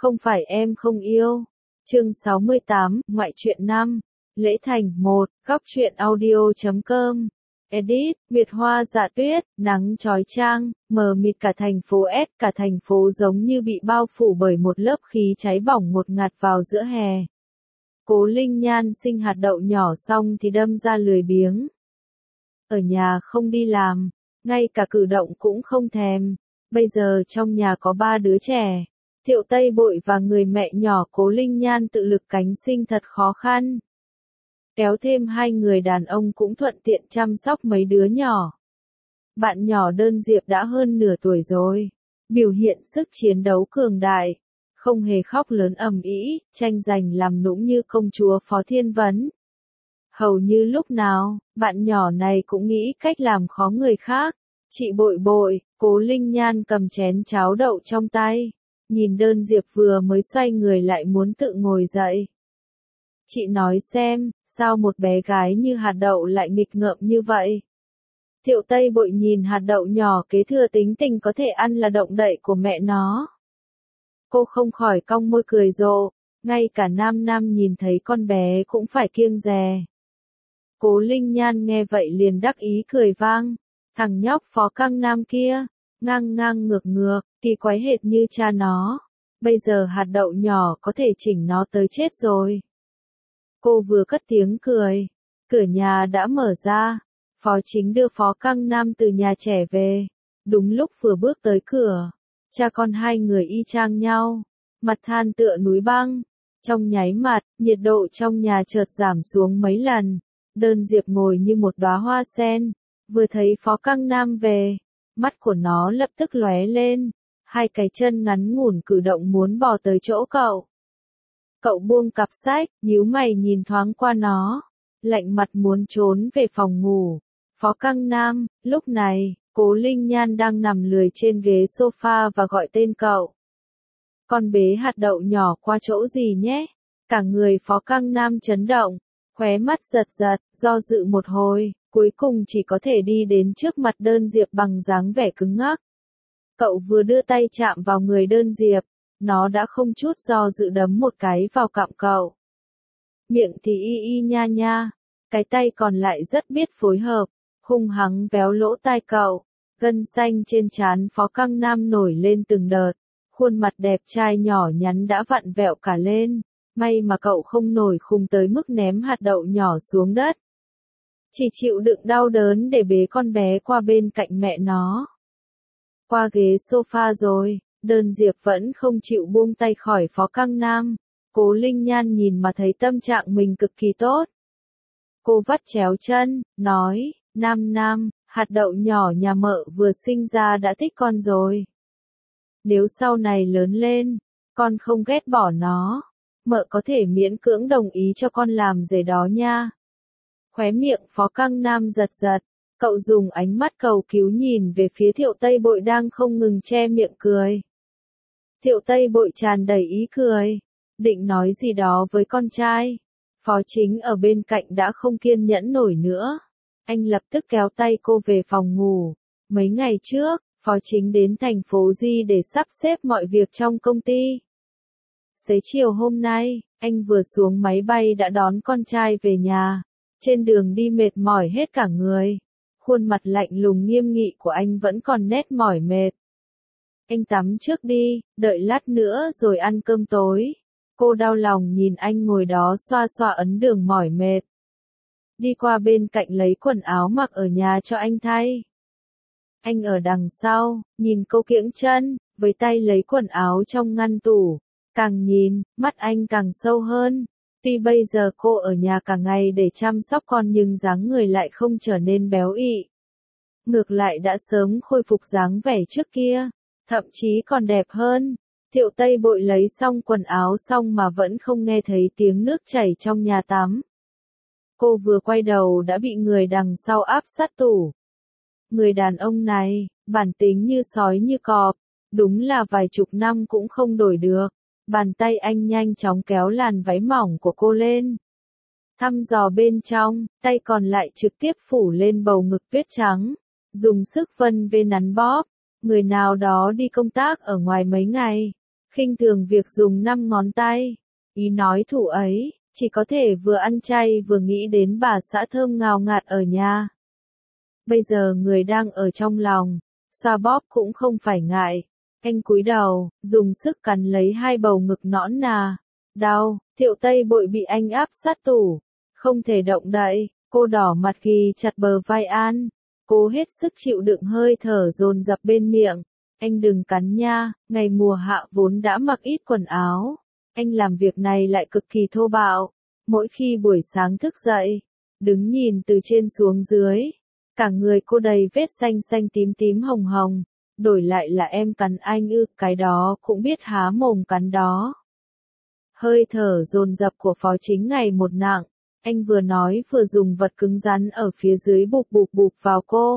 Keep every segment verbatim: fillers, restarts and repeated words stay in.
Không phải em không yêu. Chương sáu mươi tám, ngoại truyện năm. Lễ Thành một, góc truyện audio chấm com. Edit, Việt Hoa Dạ Tuyết, nắng chói chang, mờ mịt cả thành phố S, cả thành phố giống như bị bao phủ bởi một lớp khí cháy bỏng ngột ngạt vào giữa hè. Cố Linh Nhan sinh hạt đậu nhỏ xong thì đâm ra lười biếng. Ở nhà không đi làm, ngay cả cử động cũng không thèm. Bây giờ trong nhà có ba đứa trẻ. Thiệu Tây Bội và người mẹ nhỏ Cố Linh Nhan tự lực cánh sinh thật khó khăn. Kéo thêm hai người đàn ông cũng thuận tiện chăm sóc mấy đứa nhỏ. Bạn nhỏ Đơn Diệp đã hơn nửa tuổi rồi, biểu hiện sức chiến đấu cường đại, không hề khóc lớn ầm ĩ, tranh giành làm nũng như công chúa Phó Thiên Vấn. Hầu như lúc nào, bạn nhỏ này cũng nghĩ cách làm khó người khác. Chị Bội Bội, Cố Linh Nhan cầm chén cháo đậu trong tay, nhìn Đơn Diệp vừa mới xoay người lại muốn tự ngồi dậy. Chị nói xem, sao một bé gái như hạt đậu lại nghịch ngợm như vậy? Thiệu Tây Bội nhìn hạt đậu nhỏ kế thừa tính tình có thể ăn là động đậy của mẹ nó. Cô không khỏi cong môi cười rộ, ngay cả Nam Nam nhìn thấy con bé cũng phải kiêng dè. Cố Linh Nhan nghe vậy liền đắc ý cười vang, thằng nhóc Phó Căng Nam kia, ngang ngang ngược ngược, kỳ quái hệt như cha nó. Bây giờ hạt đậu nhỏ có thể chỉnh nó tới chết rồi. Cô vừa cất tiếng cười, cửa nhà đã mở ra, Phó Chính đưa Phó Căng Nam từ nhà trẻ về. Đúng lúc vừa bước tới cửa, cha con hai người y chang nhau, mặt than tựa núi băng. Trong nháy mắt, nhiệt độ trong nhà chợt giảm xuống mấy lần. Đơn Diệp ngồi như một đóa hoa sen, vừa thấy Phó Căng Nam về, mắt của nó lập tức lóe lên, hai cái chân ngắn ngủn cử động muốn bò tới chỗ cậu. Cậu buông cặp sách, nhíu mày nhìn thoáng qua nó, lạnh mặt muốn trốn về phòng ngủ. Phó Căng Nam, lúc này, Cố Linh Nhan đang nằm lười trên ghế sofa và gọi tên cậu. Con bế hạt đậu nhỏ qua chỗ gì nhé? Cả người Phó Căng Nam chấn động, khóe mắt giật giật, do dự một hồi, cuối cùng chỉ có thể đi đến trước mặt Đơn Diệp bằng dáng vẻ cứng ngắc. Cậu vừa đưa tay chạm vào người Đơn Diệp, nó đã không chút do dự đấm một cái vào cằm cậu. Miệng thì y y nha nha, cái tay còn lại rất biết phối hợp, hung hăng véo lỗ tai cậu. Gân xanh trên trán Phó Căng Nam nổi lên từng đợt, khuôn mặt đẹp trai nhỏ nhắn đã vặn vẹo cả lên. May mà cậu không nổi khùng tới mức ném hạt đậu nhỏ xuống đất. Chỉ chịu đựng đau đớn để bế con bé qua bên cạnh mẹ nó. Qua ghế sofa rồi, Đơn Diệp vẫn không chịu buông tay khỏi Phó Căng Nam. Cố Linh Nhan nhìn mà thấy tâm trạng mình cực kỳ tốt. Cô vắt chéo chân, nói, Nam Nam, hạt đậu nhỏ nhà mợ vừa sinh ra đã thích con rồi. Nếu sau này lớn lên, con không ghét bỏ nó, mợ có thể miễn cưỡng đồng ý cho con làm rể đó nha. Khóe miệng Phó Căng Nam giật giật, cậu dùng ánh mắt cầu cứu nhìn về phía Thiệu Tây Bội đang không ngừng che miệng cười. Thiệu Tây Bội tràn đầy ý cười, định nói gì đó với con trai. Phó Chính ở bên cạnh đã không kiên nhẫn nổi nữa. Anh lập tức kéo tay cô về phòng ngủ. Mấy ngày trước, Phó Chính đến thành phố Di để sắp xếp mọi việc trong công ty. Xế chiều hôm nay, anh vừa xuống máy bay đã đón con trai về nhà. Trên đường đi mệt mỏi hết cả người. Khuôn mặt lạnh lùng nghiêm nghị của anh vẫn còn nét mỏi mệt. Anh tắm trước đi, đợi lát nữa rồi ăn cơm tối. Cô đau lòng nhìn anh ngồi đó xoa xoa ấn đường mỏi mệt. Đi qua bên cạnh lấy quần áo mặc ở nhà cho anh thay. Anh ở đằng sau, nhìn cô kiễng chân, với tay lấy quần áo trong ngăn tủ. Càng nhìn, mắt anh càng sâu hơn. Tuy bây giờ cô ở nhà cả ngày để chăm sóc con nhưng dáng người lại không trở nên béo ị. Ngược lại đã sớm khôi phục dáng vẻ trước kia, thậm chí còn đẹp hơn. Thiệu Tây Bội lấy xong quần áo xong mà vẫn không nghe thấy tiếng nước chảy trong nhà tắm. Cô vừa quay đầu đã bị người đằng sau áp sát tủ. Người đàn ông này, bản tính như sói như cọp, đúng là vài chục năm cũng không đổi được. Bàn tay anh nhanh chóng kéo làn váy mỏng của cô lên. Thăm dò bên trong, tay còn lại trực tiếp phủ lên bầu ngực tuyết trắng. Dùng sức vân vê nắn bóp. Người nào đó đi công tác ở ngoài mấy ngày. khinh thường việc dùng năm ngón tay. Ý nói thủ ấy, chỉ có thể vừa ăn chay vừa nghĩ đến bà xã thơm ngào ngạt ở nhà. Bây giờ người đang ở trong lòng, xoa bóp cũng không phải ngại. Anh cúi đầu, dùng sức cắn lấy hai bầu ngực nõn nà. Đau, Thiệu Tây Bội bị anh áp sát tủ, không thể động đậy, cô đỏ mặt ghi chặt bờ vai An. Cô hết sức chịu đựng hơi thở dồn dập bên miệng. Anh đừng cắn nha, ngày mùa hạ vốn đã mặc ít quần áo. Anh làm việc này lại cực kỳ thô bạo. Mỗi khi buổi sáng thức dậy, đứng nhìn từ trên xuống dưới, cả người cô đầy vết xanh xanh tím tím hồng hồng. Đổi lại là em cắn anh ư, cái đó cũng biết há mồm cắn đó. Hơi thở dồn dập của Phó Chính ngày một nặng. Anh vừa nói vừa dùng vật cứng rắn ở phía dưới bụp bụp bụp vào cô.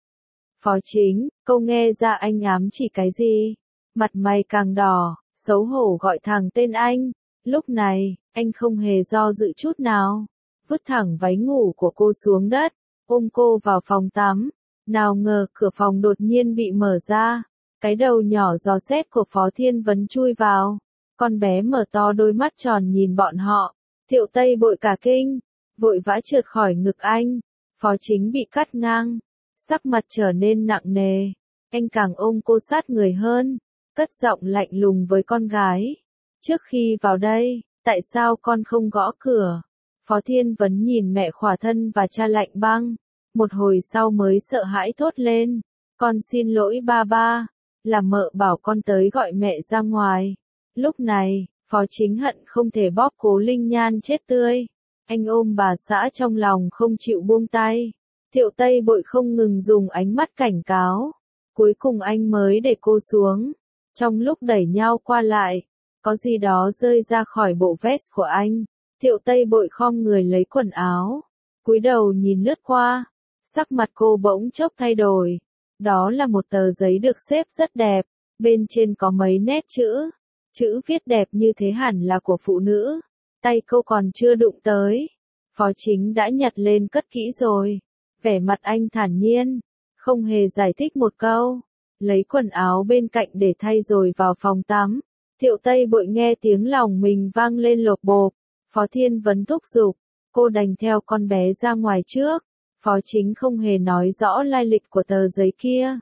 Phó Chính, câu nghe ra anh ám chỉ cái gì? Mặt mày càng đỏ, xấu hổ gọi thẳng tên anh. Lúc này, anh không hề do dự chút nào. Vứt thẳng váy ngủ của cô xuống đất, ôm cô vào phòng tắm. Nào ngờ cửa phòng đột nhiên bị mở ra. Cái đầu nhỏ giò xét của Phó Thiên Vấn chui vào. Con bé mở to đôi mắt tròn nhìn bọn họ. Thiệu Tây Bội cả kinh, vội vã trượt khỏi ngực anh. Phó Chính bị cắt ngang, sắc mặt trở nên nặng nề. Anh càng ôm cô sát người hơn, cất giọng lạnh lùng với con gái. Trước khi vào đây, tại sao con không gõ cửa? Phó Thiên Vấn nhìn mẹ khỏa thân và cha lạnh băng. Một hồi sau mới sợ hãi thốt lên. Con xin lỗi ba ba, là mợ bảo con tới gọi mẹ ra ngoài. Lúc này, Phó Chính hận không thể bóp Cố Linh Nhan chết tươi. Anh ôm bà xã trong lòng không chịu buông tay. Thiệu Tây Bội không ngừng dùng ánh mắt cảnh cáo. Cuối cùng anh mới để cô xuống. Trong lúc đẩy nhau qua lại, có gì đó rơi ra khỏi bộ vest của anh. Thiệu Tây Bội khom người lấy quần áo, cúi đầu nhìn lướt qua. Sắc mặt cô bỗng chốc thay đổi. Đó là một tờ giấy được xếp rất đẹp. Bên trên có mấy nét chữ. Chữ viết đẹp như thế hẳn là của phụ nữ. Tay cô còn chưa đụng tới. Phó Chính đã nhặt lên cất kỹ rồi. Vẻ mặt anh thản nhiên, không hề giải thích một câu. Lấy quần áo bên cạnh để thay rồi vào phòng tắm. Thiệu Tây Bội nghe tiếng lòng mình vang lên lộp bộp. Phó Thiên Vấn thúc giục, cô đành theo con bé ra ngoài trước. Phó Chính không hề nói rõ lai lịch của tờ giấy kia.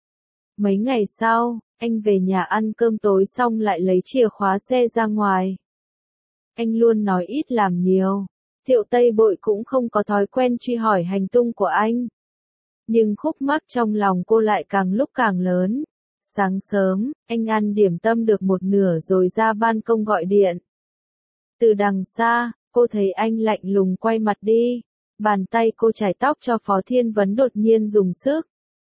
Mấy ngày sau, anh về nhà ăn cơm tối xong lại lấy chìa khóa xe ra ngoài. Anh luôn nói ít làm nhiều. Thiệu Tây Bội cũng không có thói quen truy hỏi hành tung của anh. Nhưng khúc mắc trong lòng cô lại càng lúc càng lớn. Sáng sớm, anh ăn điểm tâm được một nửa rồi ra ban công gọi điện. Từ đằng xa, cô thấy anh lạnh lùng quay mặt đi. Bàn tay cô chải tóc cho Phó Thiên Vấn đột nhiên dùng sức.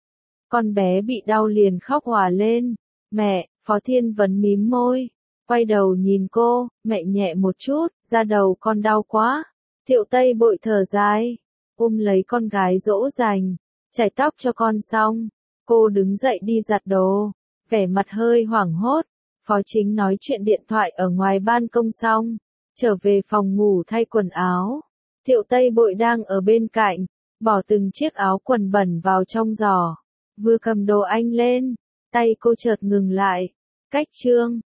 Con bé bị đau liền khóc òa lên. Mẹ, Phó Thiên Vấn mím môi. Quay đầu nhìn cô, mẹ nhẹ một chút, da đầu con đau quá. Thiệu Tây Bội thở dài, ôm lấy con gái dỗ dành, chải tóc cho con xong. Cô đứng dậy đi giặt đồ, vẻ mặt hơi hoảng hốt. Phó Chính nói chuyện điện thoại ở ngoài ban công xong, trở về phòng ngủ thay quần áo. Thiệu Tây Bội đang ở bên cạnh, bỏ từng chiếc áo quần bẩn vào trong giỏ. Vừa cầm đồ anh lên, tay cô chợt ngừng lại. Cách chương